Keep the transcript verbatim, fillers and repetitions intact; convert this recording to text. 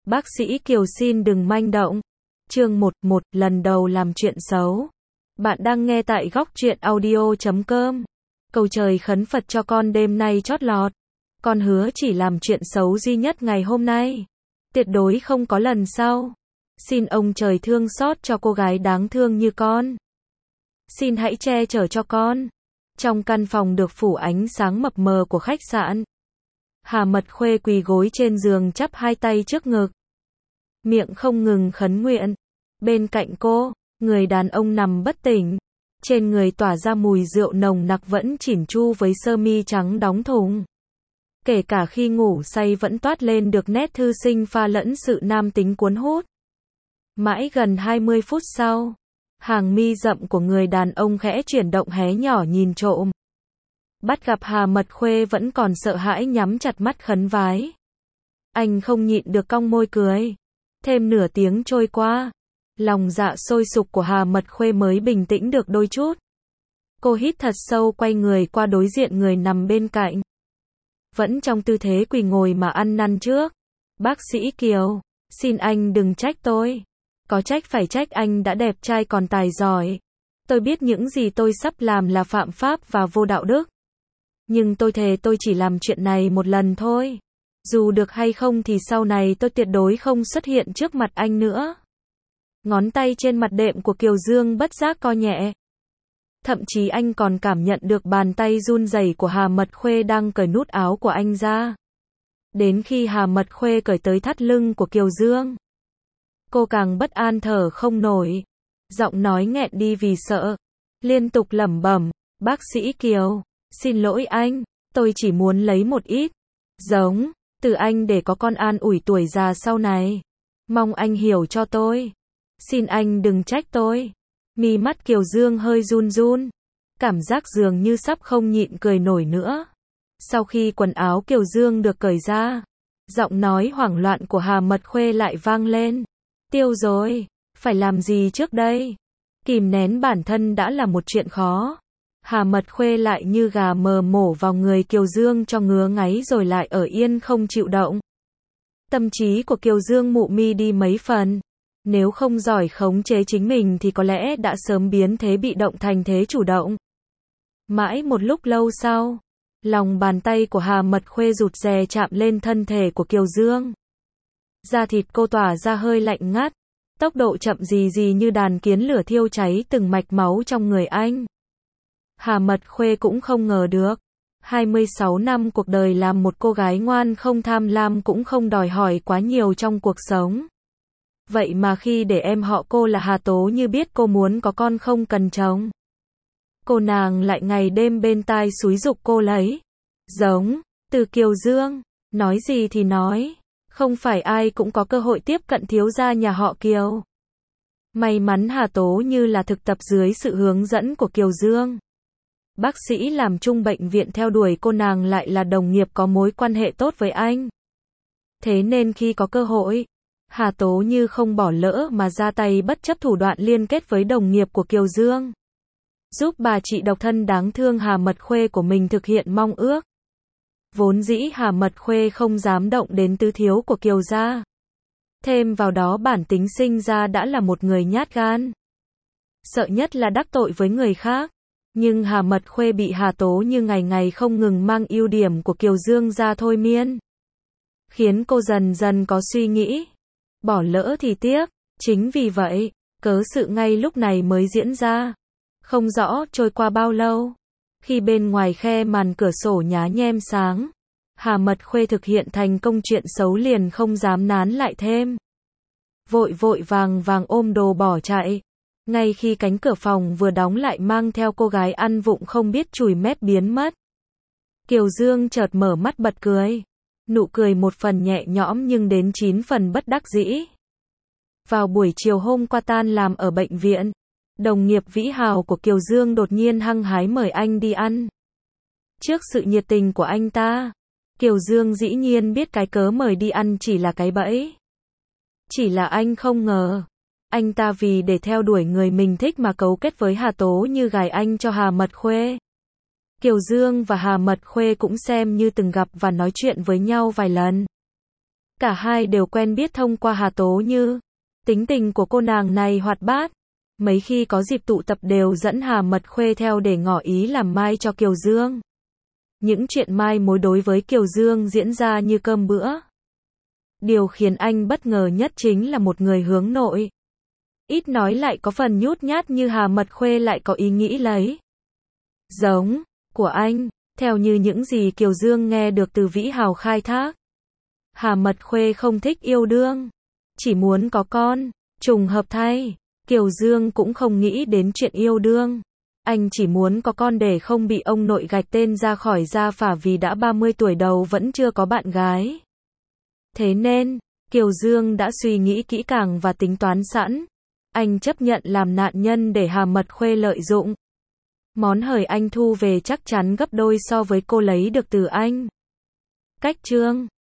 Bác sĩ Kiều xin đừng manh động. Chương một, một lần đầu làm chuyện xấu. Bạn đang nghe tại góc truyện audio chấm com. Cầu trời khấn Phật cho con đêm nay chót lọt. Con hứa chỉ làm chuyện xấu duy nhất ngày hôm nay. Tuyệt đối không có lần sau. Xin ông trời thương xót cho cô gái đáng thương như con. Xin hãy che chở cho con. Trong căn phòng được phủ ánh sáng mập mờ của khách sạn, Hà Mật Khuê quỳ gối trên giường chắp hai tay trước ngực, miệng không ngừng khấn nguyện. Bên cạnh cô, người đàn ông nằm bất tỉnh, trên người tỏa ra mùi rượu nồng nặc vẫn chỉn chu với sơ mi trắng đóng thùng. Kể cả khi ngủ say vẫn toát lên được nét thư sinh pha lẫn sự nam tính cuốn hút. Mãi gần hai mươi phút sau, hàng mi rậm của người đàn ông khẽ chuyển động hé nhỏ nhìn trộm. Bắt gặp Hà Mật Khuê vẫn còn sợ hãi nhắm chặt mắt khấn vái. Anh không nhịn được cong môi cười. Thêm nửa tiếng trôi qua, lòng dạ sôi sục của Hà Mật Khuê mới bình tĩnh được đôi chút. Cô hít thật sâu quay người qua đối diện người nằm bên cạnh. Vẫn trong tư thế quỳ ngồi mà ăn năn trước. Bác sĩ Kiều, xin anh đừng trách tôi. Có trách phải trách anh đã đẹp trai còn tài giỏi. Tôi biết những gì tôi sắp làm là phạm pháp và vô đạo đức. Nhưng tôi thề tôi chỉ làm chuyện này một lần thôi. Dù được hay không thì sau này tôi tuyệt đối không xuất hiện trước mặt anh nữa. Ngón tay trên mặt đệm của Kiều Dương bất giác co nhẹ. Thậm chí anh còn cảm nhận được bàn tay run rẩy của Hà Mật Khuê đang cởi nút áo của anh ra. Đến khi Hà Mật Khuê cởi tới thắt lưng của Kiều Dương, cô càng bất an thở không nổi. Giọng nói nghẹn đi vì sợ, liên tục lẩm bẩm, bác sĩ Kiều, xin lỗi anh, tôi chỉ muốn lấy một ít giống từ anh để có con an ủi tuổi già sau này. Mong anh hiểu cho tôi. Xin anh đừng trách tôi. Mi mắt Kiều Dương hơi run run, cảm giác dường như sắp không nhịn cười nổi nữa. Sau khi quần áo Kiều Dương được cởi ra, giọng nói hoảng loạn của Hà Mật Khuê lại vang lên. Tiêu rồi, phải làm gì trước đây? Kìm nén bản thân đã là một chuyện khó. Hà Mật Khuê lại như gà mờ mổ vào người Kiều Dương cho ngứa ngáy rồi lại ở yên không chịu động. Tâm trí của Kiều Dương mụ mi đi mấy phần. Nếu không giỏi khống chế chính mình thì có lẽ đã sớm biến thế bị động thành thế chủ động. Mãi một lúc lâu sau, lòng bàn tay của Hà Mật Khuê rụt rè chạm lên thân thể của Kiều Dương. Da thịt cô tỏa ra hơi lạnh ngắt, tốc độ chậm rì rì như đàn kiến lửa thiêu cháy từng mạch máu trong người anh. Hà Mật Khuê cũng không ngờ được, hai mươi sáu năm cuộc đời làm một cô gái ngoan không tham lam cũng không đòi hỏi quá nhiều trong cuộc sống. Vậy mà khi để em họ cô là Hà Tố Như biết cô muốn có con không cần chồng, cô nàng lại ngày đêm bên tai xúi giục cô lấy giống từ Kiều Dương. Nói gì thì nói, không phải ai cũng có cơ hội tiếp cận thiếu gia nhà họ Kiều. May mắn Hà Tố Như là thực tập dưới sự hướng dẫn của Kiều Dương. Bác sĩ làm chung bệnh viện theo đuổi cô nàng lại là đồng nghiệp có mối quan hệ tốt với anh. Thế nên khi có cơ hội, Hà Tố Như không bỏ lỡ mà ra tay bất chấp thủ đoạn liên kết với đồng nghiệp của Kiều Dương, giúp bà chị độc thân đáng thương Hà Mật Khuê của mình thực hiện mong ước. Vốn dĩ Hà Mật Khuê không dám động đến tứ thiếu của Kiều gia. Thêm vào đó bản tính sinh ra đã là một người nhát gan. Sợ nhất là đắc tội với người khác. Nhưng Hà Mật Khuê bị Hà Tố Như ngày ngày không ngừng mang ưu điểm của Kiều Dương ra thôi miên, khiến cô dần dần có suy nghĩ, bỏ lỡ thì tiếc. Chính vì vậy, cớ sự ngay lúc này mới diễn ra. Không rõ trôi qua bao lâu, khi bên ngoài khe màn cửa sổ nhá nhem sáng, Hà Mật Khuê thực hiện thành công chuyện xấu liền không dám nán lại thêm. Vội vội vàng vàng ôm đồ bỏ chạy. Ngay khi cánh cửa phòng vừa đóng lại mang theo cô gái ăn vụng không biết chùi mép biến mất. Kiều Dương chợt mở mắt bật cười. Nụ cười một phần nhẹ nhõm nhưng đến chín phần bất đắc dĩ. Vào buổi chiều hôm qua tan làm ở bệnh viện, đồng nghiệp Vĩ Hào của Kiều Dương đột nhiên hăng hái mời anh đi ăn. Trước sự nhiệt tình của anh ta, Kiều Dương dĩ nhiên biết cái cớ mời đi ăn chỉ là cái bẫy. Chỉ là anh không ngờ, anh ta vì để theo đuổi người mình thích mà cấu kết với Hà Tố Như gài anh cho Hà Mật Khuê. Kiều Dương và Hà Mật Khuê cũng xem như từng gặp và nói chuyện với nhau vài lần. Cả hai đều quen biết thông qua Hà Tố Như. Tính tình của cô nàng này hoạt bát. Mấy khi có dịp tụ tập đều dẫn Hà Mật Khuê theo để ngỏ ý làm mai cho Kiều Dương. Những chuyện mai mối đối với Kiều Dương diễn ra như cơm bữa. Điều khiến anh bất ngờ nhất chính là một người hướng nội. Ít nói lại có phần nhút nhát như Hà Mật Khuê lại có ý nghĩ lấy giống của anh, theo như những gì Kiều Dương nghe được từ Vĩ Hào khai thác. Hà Mật Khuê không thích yêu đương, chỉ muốn có con. Trùng hợp thay, Kiều Dương cũng không nghĩ đến chuyện yêu đương. Anh chỉ muốn có con để không bị ông nội gạch tên ra khỏi gia phả vì đã ba mươi tuổi đầu vẫn chưa có bạn gái. Thế nên, Kiều Dương đã suy nghĩ kỹ càng và tính toán sẵn. Anh chấp nhận làm nạn nhân để Hà Mật Khuê lợi dụng. Món hời anh thu về chắc chắn gấp đôi so với cô lấy được từ anh. Cách chương